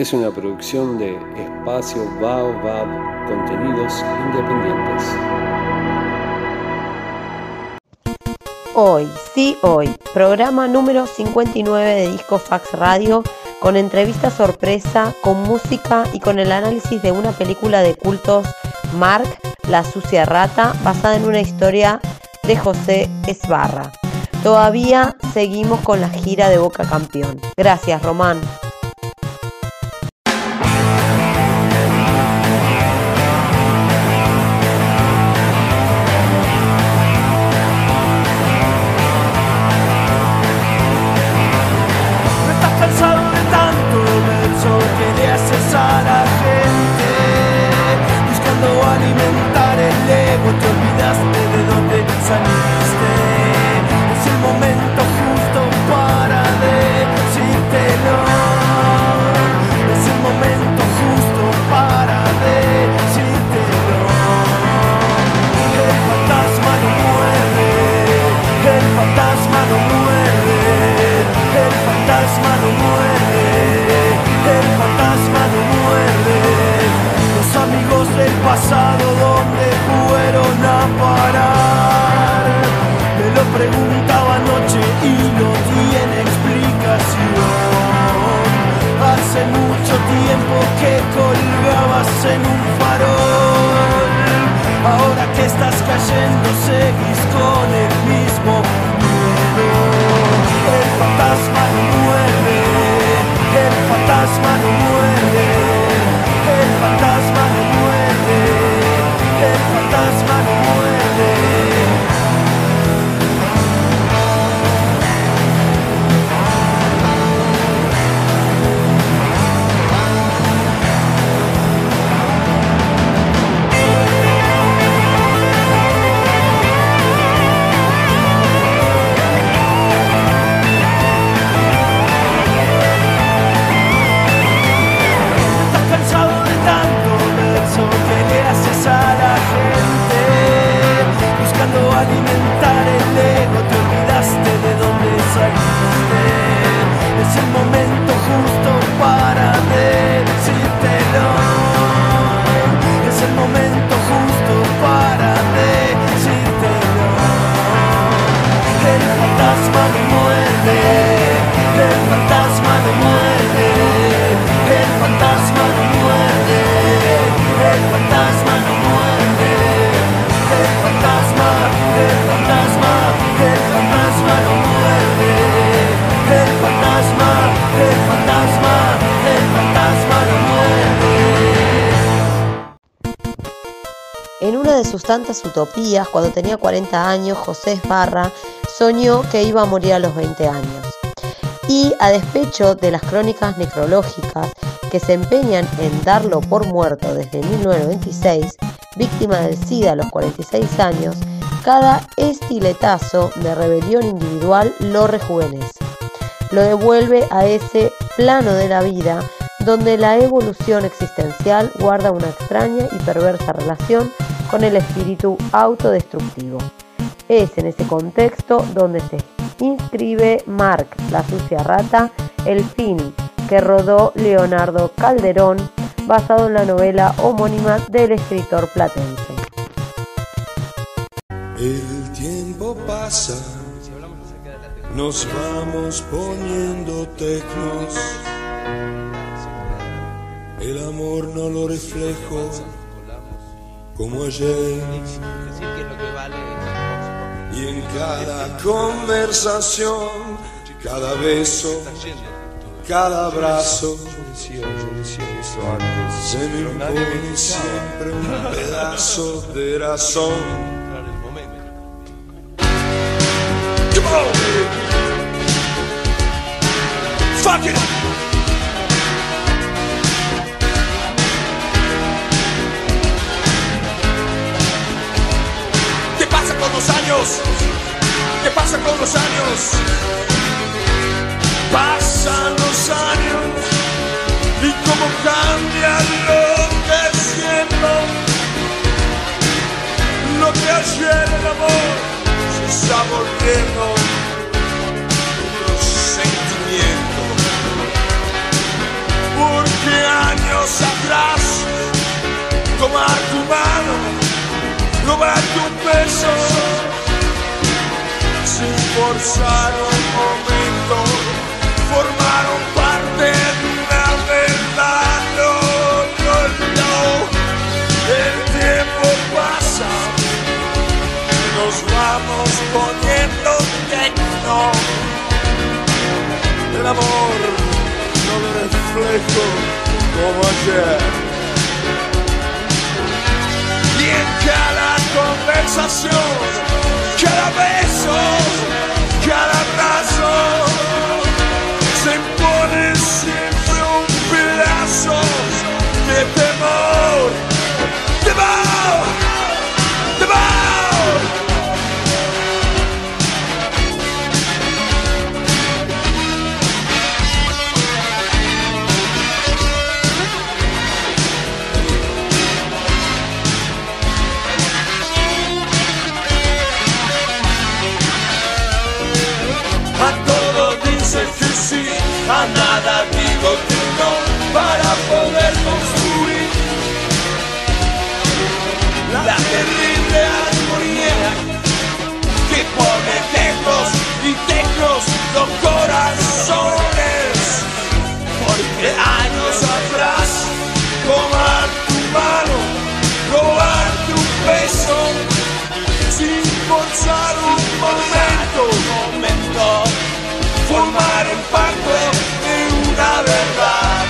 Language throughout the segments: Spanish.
es una producción de Espacio Baobab, contenidos independientes. Hoy, sí hoy, programa número 59 de Disco Fax Radio, con entrevista sorpresa, con música y con el análisis de una película de cultos, Mark, la sucia rata, basada en una historia de José Esbarra. Todavía seguimos con la gira de Boca Campeón. Gracias, Román. A la gente buscando alimentar el ego, te olvidaste de dónde saliste. Es el momento justo para decírtelo. Es el momento justo para decírtelo. El fantasma no muerde, el fantasma no muerde, el fantasma no muerde, el fantasma no muerde. Los amigos del pasado, ¿dónde fueron a parar? Me lo preguntaba anoche y no tiene explicación. Hace mucho tiempo que colgabas en un farol. Ahora que estás cayendo seguís con el mismo miedo. El fantasma no muerde, el fantasma no muerde, el fantasma no muerde, el fantasma no muerde. Alimentar el ego, te olvidaste de dónde saliste. Es el momento justo para decírtelo. Es el momento justo para decírtelo. El fantasma no muerde, el fantasma no muerde, el fantasma no muerde, el fantasma no muerde, el fantasma. El fantasma, el fantasma no muerde. El fantasma, el fantasma, el fantasma no muerde. En una de sus tantas utopías, cuando tenía 40 años, José Esbarra soñó que iba a morir a los 20 años. Y a despecho de las crónicas necrológicas que se empeñan en darlo por muerto desde 1926, víctima del SIDA a los 46 años, cada estiletazo de rebelión individual lo rejuvenece, lo devuelve a ese plano de la vida donde la evolución existencial guarda una extraña y perversa relación con el espíritu autodestructivo. Es en ese contexto donde se inscribe Mark, la sucia rata, el film que rodó Leonardo Calderón, basado en la novela homónima del escritor platense. El tiempo pasa, nos vamos poniendo tecnos. El amor no lo reflejo como ayer. Y en cada conversación, cada beso, cada abrazo, se me impone siempre un pedazo de razón. Fuck it. ¿Qué pasa con los años? ¿Qué pasa con los años? Pasan los años y cómo cambia lo que siento. Lo que ayer el amor se está volviendo un sentimiento. Porque besos, sin forzar un momento, formaron parte de una verdad. No, no, no, el tiempo pasa, nos vamos poniendo tecno. El amor no lo reflejo como ayer. Y en cada conversación, cada beso, cada abrazo, se impone siempre un pedazo de temor, temor, temor. A nada digo que no para poder construir la terrible armonía que pone tecnos y tecnos los corazones. Porque años atrás, tomar tu mano, robar tu beso, sin forzar un momento, formar en parte de una verdad.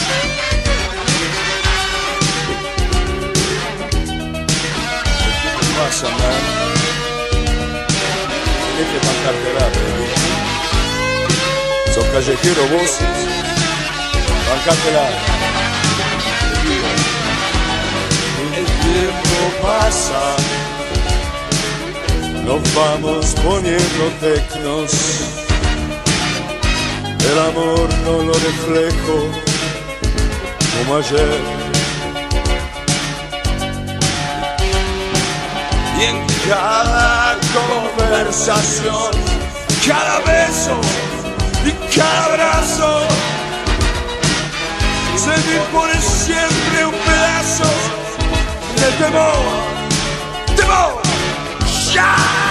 ¿Qué pasa, man? Tienes que bancártela, baby. Sos callejero vos. Bancártela. El tiempo pasa, nos vamos poniendo tecnos. El amor no lo reflejo como ayer. Y en cada conversación, cada beso y cada abrazo, se me pone siempre un pedazo de temor, temor, shine.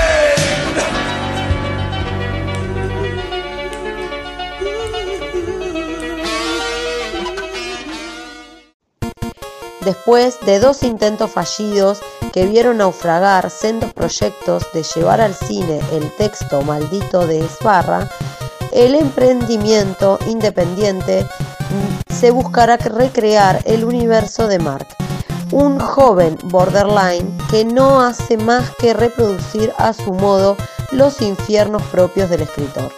Después de 2 intentos fallidos que vieron naufragar sendos proyectos de llevar al cine el texto maldito de Sbarra, el emprendimiento independiente se buscará recrear el universo de Mark, un joven borderline que no hace más que reproducir a su modo los infiernos propios del escritor.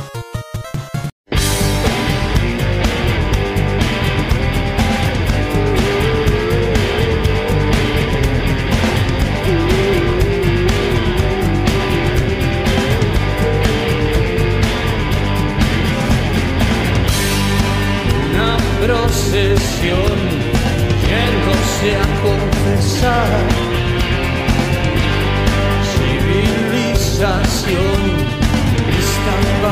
Procesión yéndose a confesar, civilización está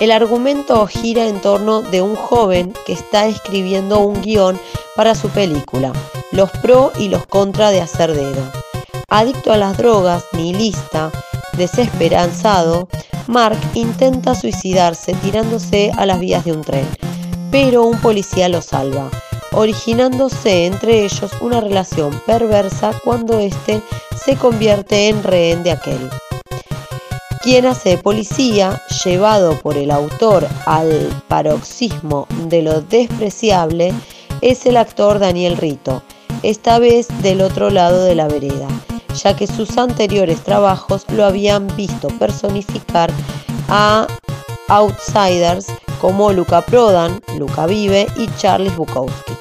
El argumento gira en torno de un joven que está escribiendo un guión para su película, los pro y los contra de hacer dedo. Adicto a las drogas, nihilista, desesperanzado, Mark intenta suicidarse tirándose a las vías de un tren, pero un policía lo salva, originándose entre ellos una relación perversa cuando éste se convierte en rehén de aquel. Quien hace de policía, llevado por el autor al paroxismo de lo despreciable, es el actor Daniel Rito, esta vez del otro lado de la vereda, ya que sus anteriores trabajos lo habían visto personificar a outsiders como Luca Prodan, Luca Vive y Charlie Bukowski.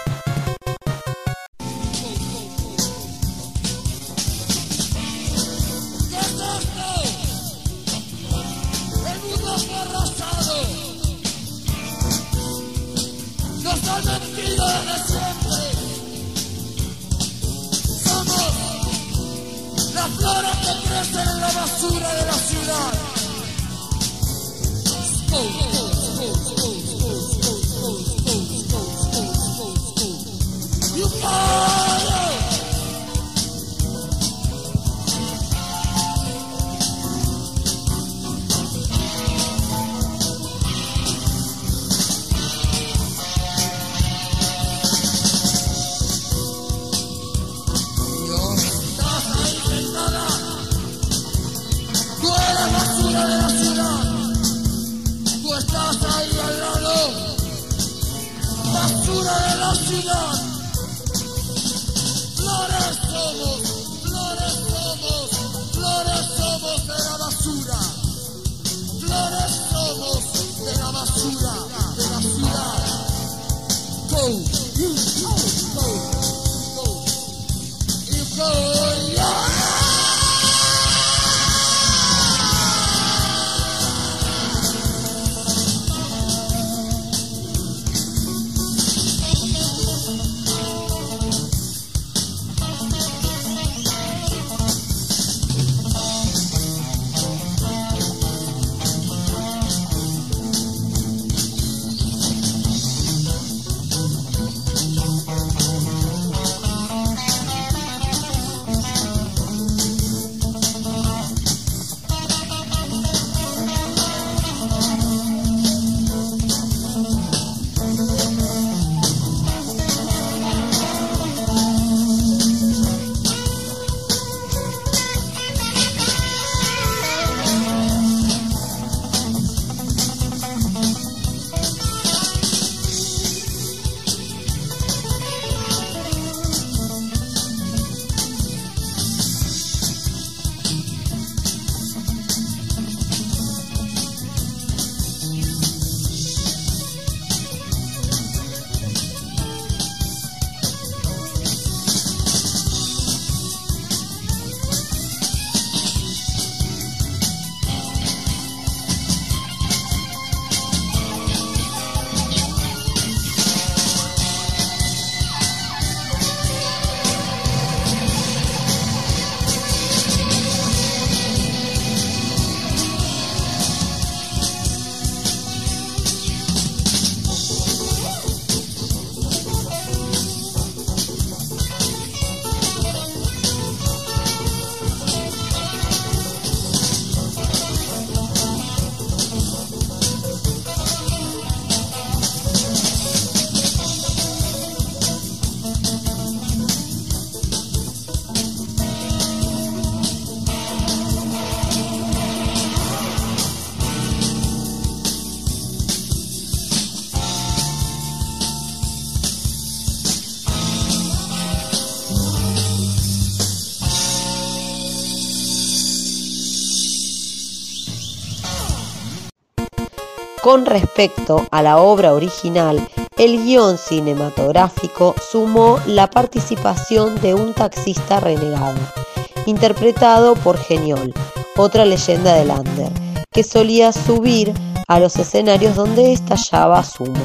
Con respecto a la obra original, el guión cinematográfico sumó la participación de un taxista renegado, interpretado por Geniol, otra leyenda del under, que solía subir a los escenarios donde estallaba su humo,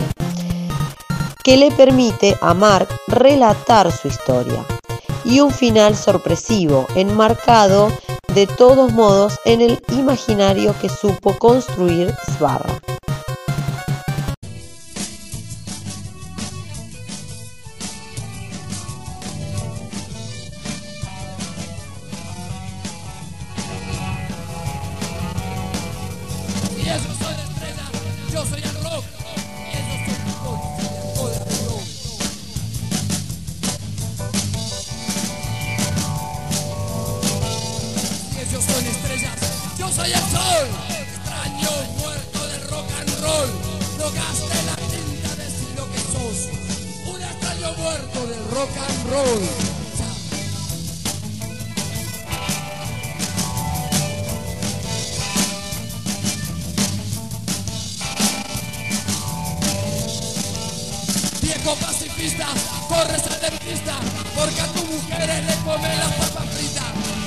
que le permite a Mark relatar su historia, y un final sorpresivo, enmarcado de todos modos en el imaginario que supo construir Sbarra. soy el rock, ellos son mi policía, toda de rock. Si ellos son estrellas, yo soy el sol. Extraño muerto del rock and roll. No gaste la tinta, decí lo que sos. Un extraño muerto del rock and roll. Pacifista, corres al dentista, porque a tu mujer le come las papas fritas.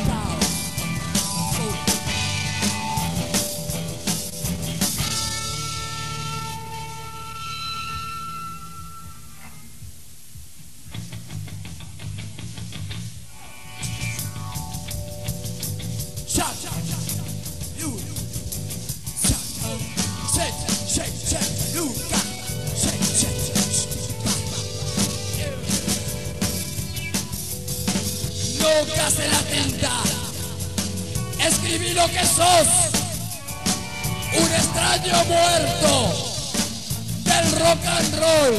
No gaste la tinta, escribí lo que sos, un extraño muerto del rock and roll.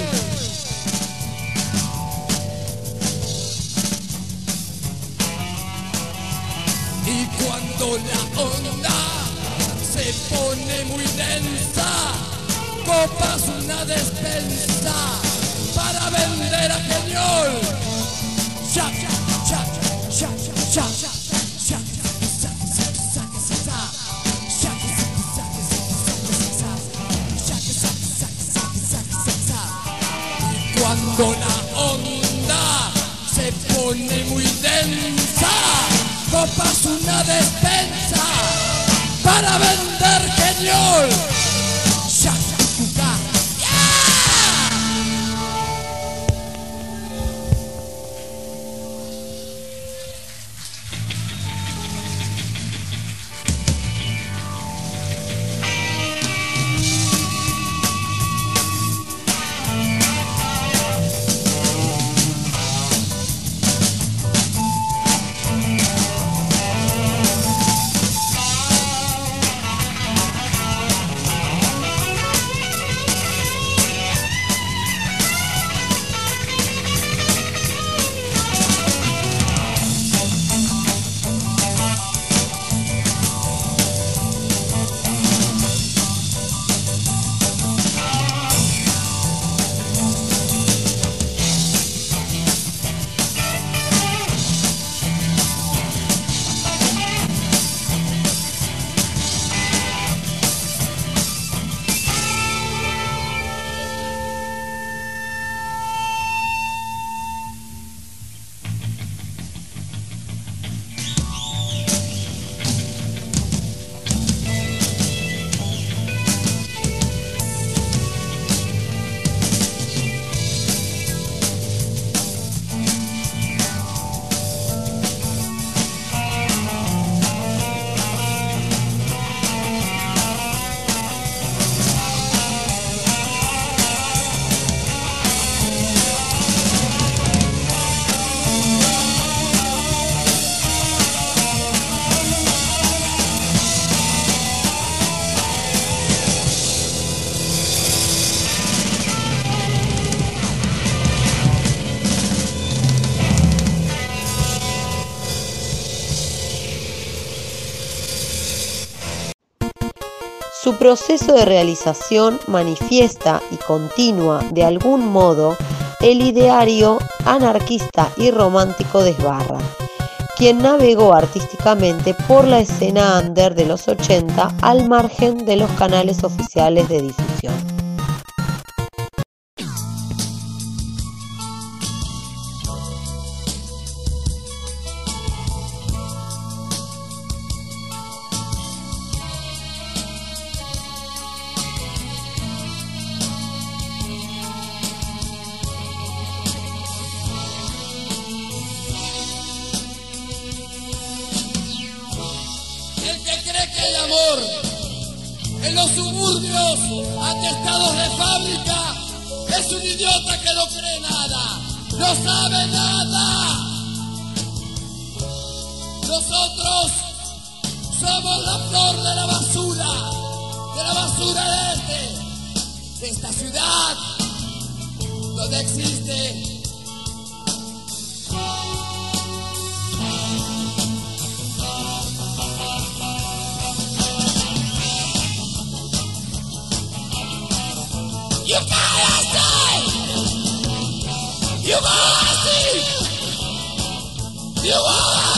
Y cuando la onda se pone muy densa, copas una despensa para vender a Peñol. Cuando la onda se pone muy densa, copas una despensa para vender Peñol. Su proceso de realización manifiesta y continúa de algún modo el ideario anarquista y romántico de Ybarra, quien navegó artísticamente por la escena under de los 80 al margen de los canales oficiales de difusión. En los suburbios atestados de fábrica es un idiota que no cree nada, no sabe nada. Nosotros somos la flor de la basura de este, de esta ciudad donde existe you gotta stay, you gotta see, you gotta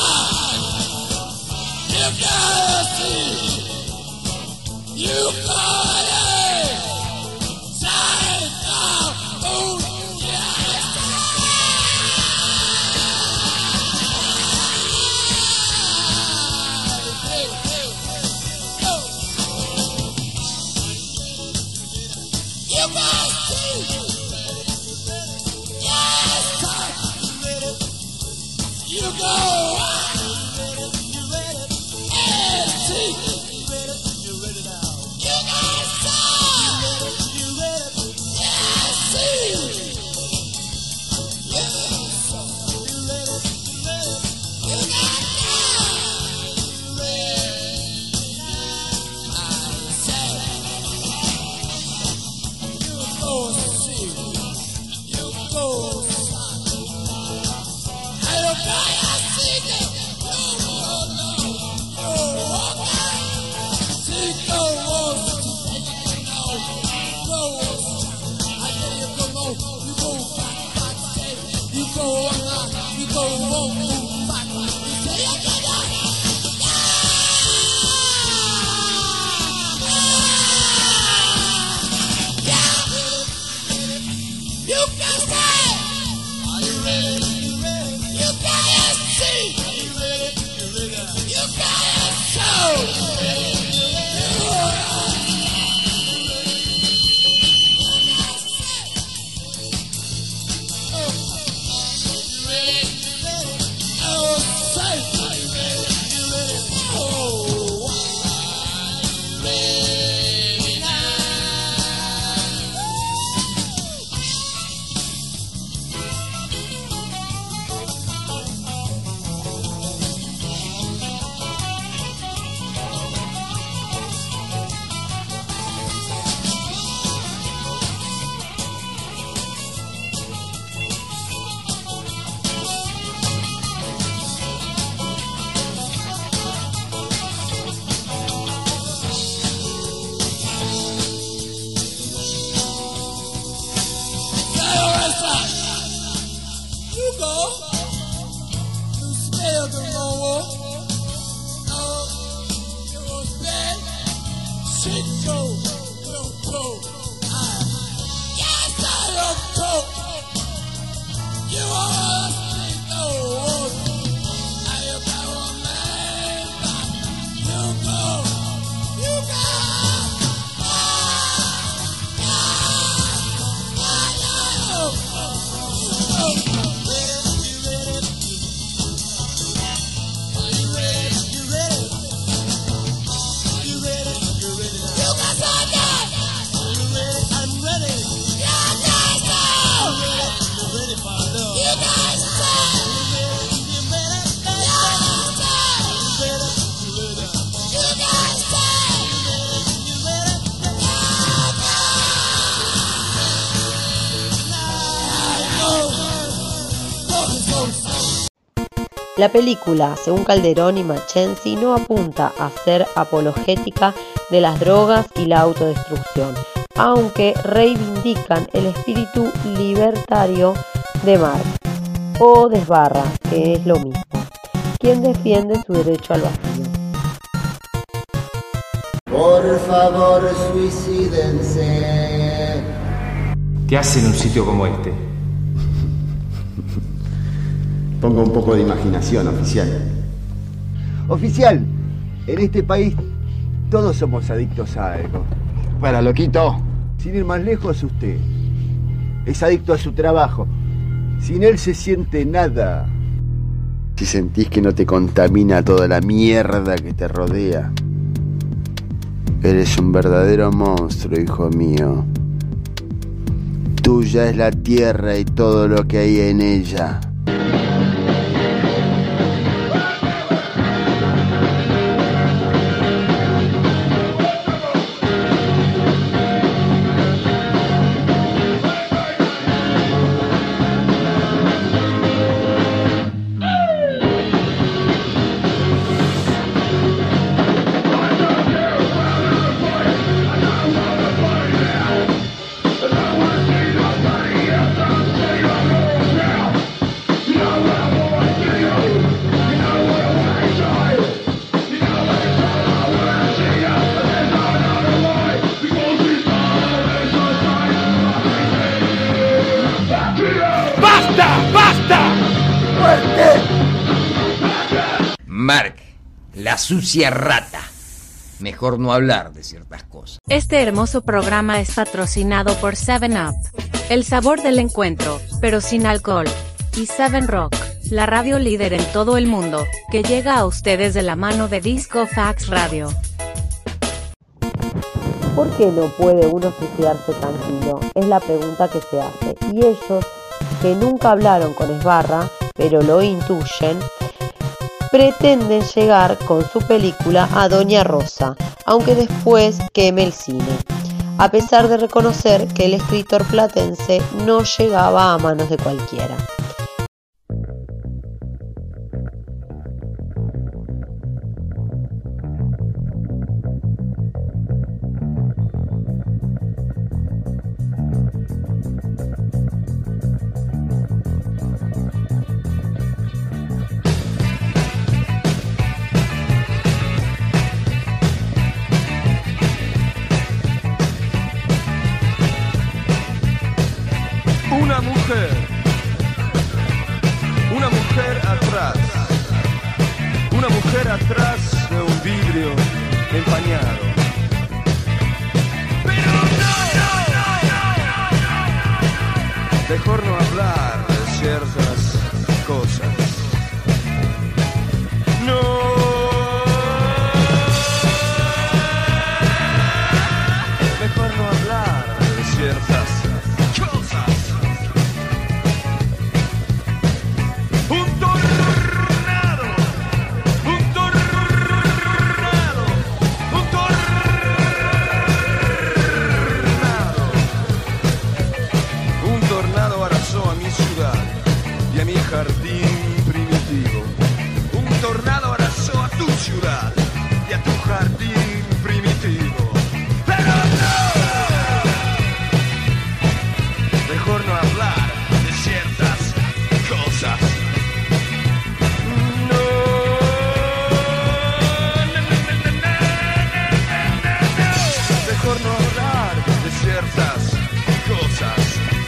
stay, you gotta see, you gotta say now, oh yes. You must see. Yes, you go and see. You got some. Yes, see. You got some. I say. Go see, you go son. I don't buy a ticket. You walk out. See, go on. Go on. I tell you, go on. You go back, stay. You go on, you go on, move back. You say, you get out. You can say, are you ready? You can see, you can show. You go, you smell the more. No, you was bad. Shit go, go. Yes, I don't go. You are shit go. I am our man. You go, you go. La película, según Calderón y Mackenzie, no apunta a ser apologética de las drogas y la autodestrucción, aunque reivindican el espíritu libertario de Marx, o desbarra, que es lo mismo, quien defiende su derecho al vacío. Por favor, suicídense. ¿Qué hace en un sitio como este? Ponga un poco de imaginación, oficial. Oficial, en este país todos somos adictos a algo. Bueno, loquito, sin ir más lejos, usted es adicto a su trabajo. Sin él se siente nada. Si sentís que no te contamina toda la mierda que te rodea, eres un verdadero monstruo, hijo mío. Tuya es la tierra y todo lo que hay en ella. Mark, la sucia rata. Mejor no hablar de ciertas cosas. Este hermoso programa es patrocinado por 7up, el sabor del encuentro, pero sin alcohol, y 7Rock, la radio líder en todo el mundo, que llega a ustedes de la mano de Disco Fax Radio. ¿Por qué no puede uno suicidarse tranquilo? Es la pregunta que se hace. Y ellos, que nunca hablaron con Esbarra, pero lo intuyen, pretenden llegar con su película a Doña Rosa, aunque después queme el cine, a pesar de reconocer que el escritor platense no llegaba a manos de cualquiera. Una mujer atrás de un vidrio empañado. Pero mejor no hablar de ciertas cosas. No. Mejor no hablar de ciertas cosas. Un tornado arrasó a mi ciudad y a mi jardín primitivo. Un tornado arrasó a tu ciudad y a tu jardín primitivo. Pero no, mejor no hablar de ciertas cosas. Mejor no hablar de ciertas cosas.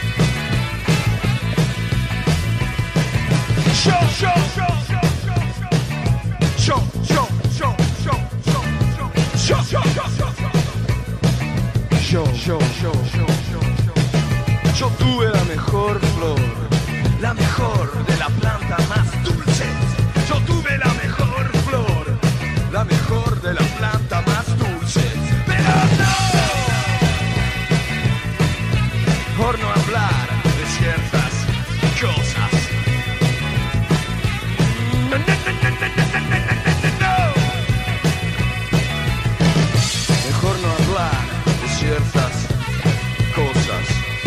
Yo tuve la mejor flor, la mejor de la planta más dulce. Yo tuve la mejor flor, la mejor de la planta más dulce. Pero no, mejor no hablar de ciertas cosas. Mejor no hablar de ciertas cosas.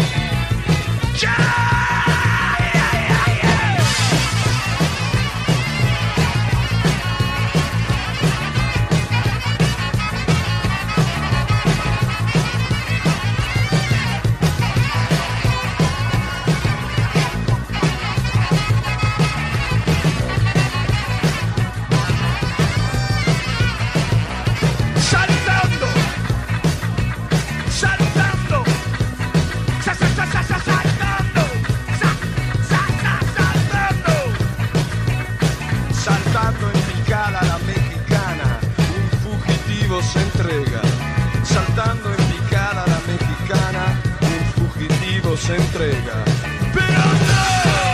Saltando en picada la mexicana, un fugitivo se entrega. Saltando en picada la mexicana, un fugitivo se entrega. Pero no,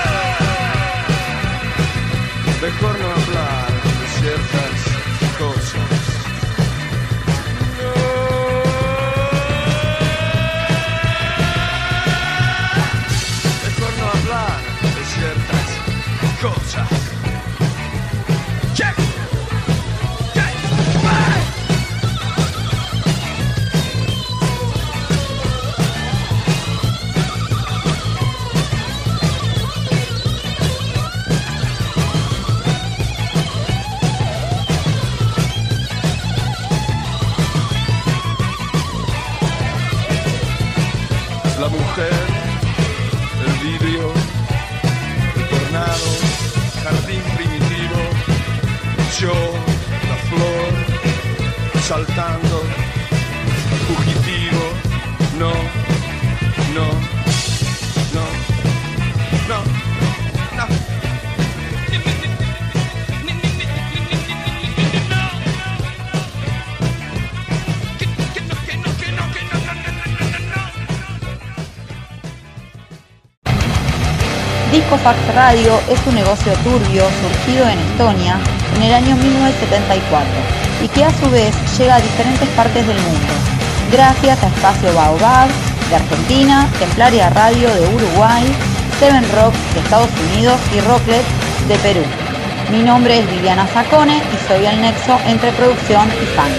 mejor no hablar de ciertas cosas. Mejor no hablar de ciertas cosas. La mujer, el vidrio, el tornado, jardín primitivo, yo, la flor, saltando, fugitivo, no, no, no, no, no. Discofax Radio es un negocio turbio surgido en Estonia en el año 1974 y que a su vez llega a diferentes partes del mundo, gracias a Espacio Baobab de Argentina, Templaria Radio de Uruguay, Seven Rock de Estados Unidos y Rocklet de Perú. Mi nombre es Viviana Zacone y soy el nexo entre producción y fans.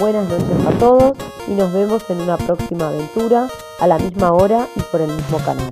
buenas noches a todos y nos vemos en una próxima aventura a la misma hora y por el mismo canal.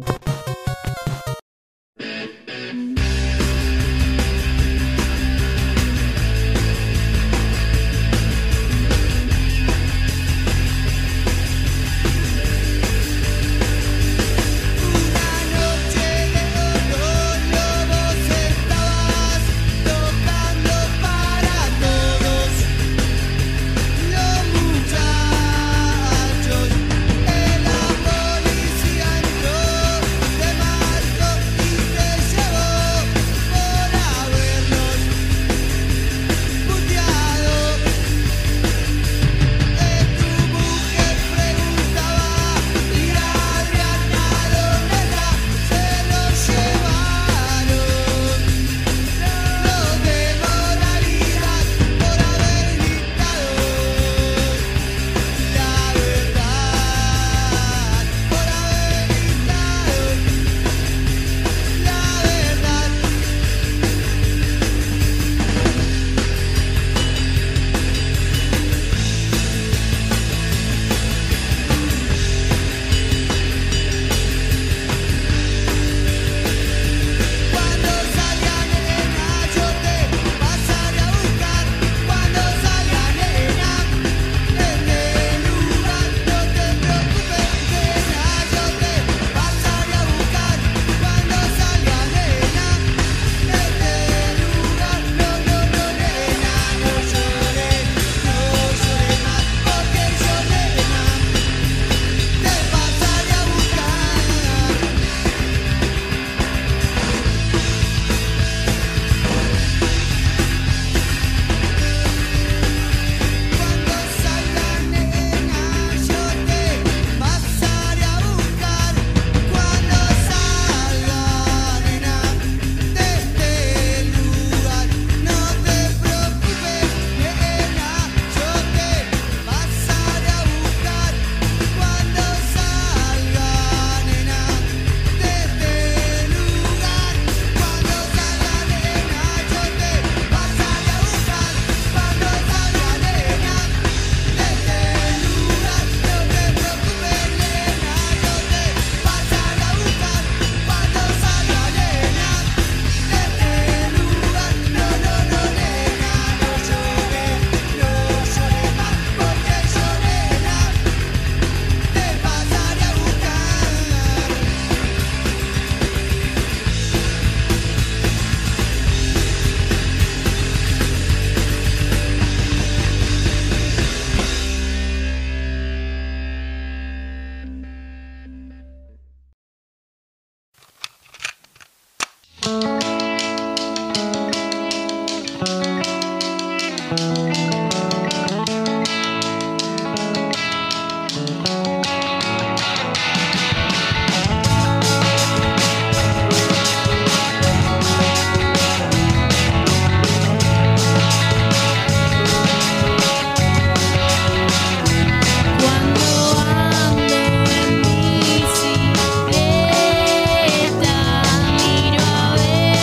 Miro a ver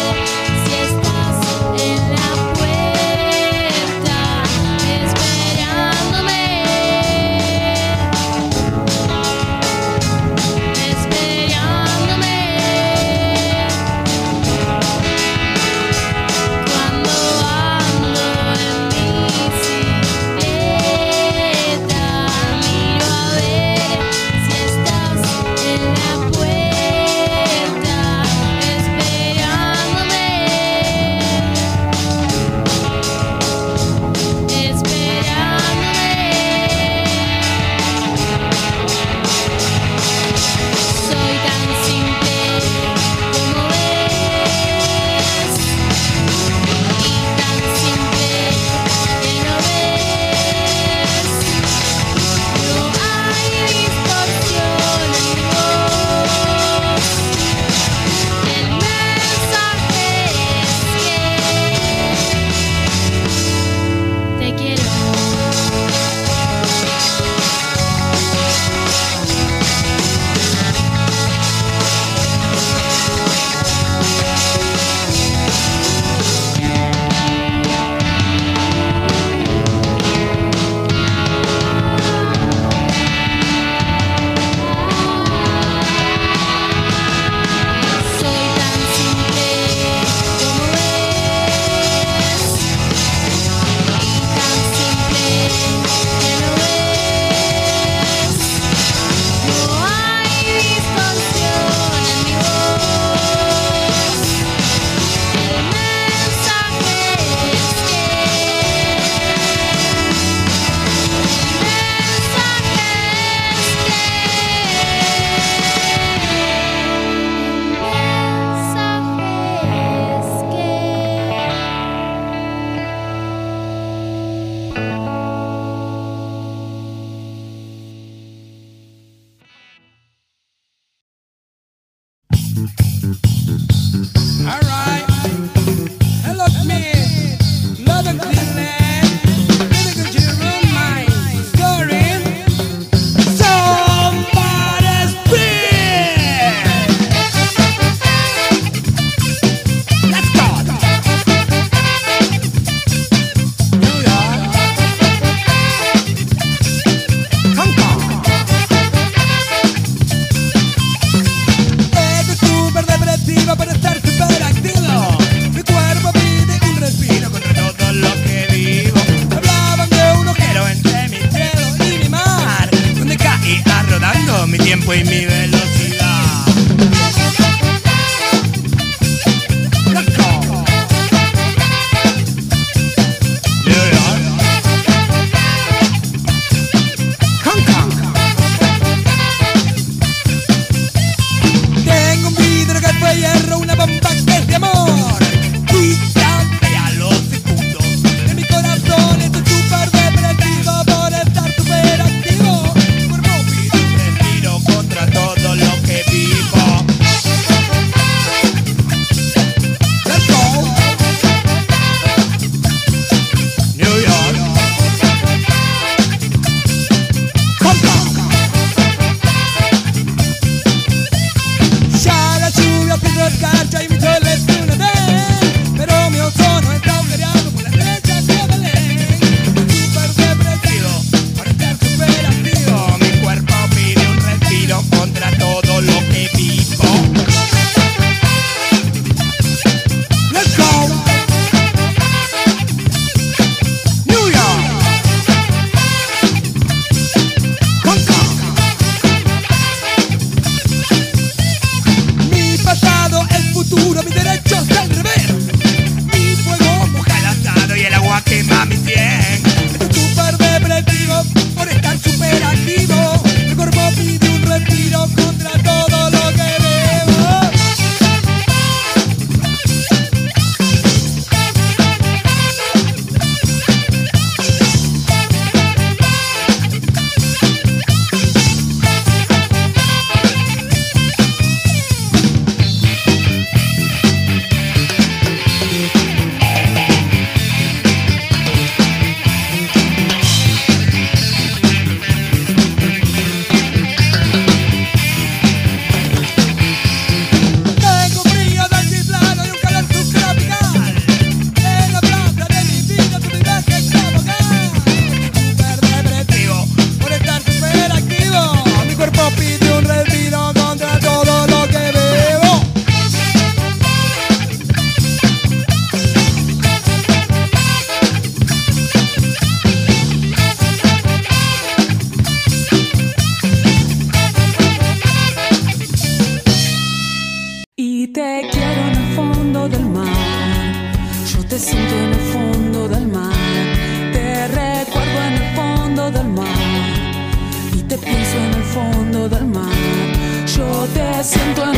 te siento en el fondo del mar, te recuerdo en el fondo del mar y te pienso en el fondo del mar. Yo te siento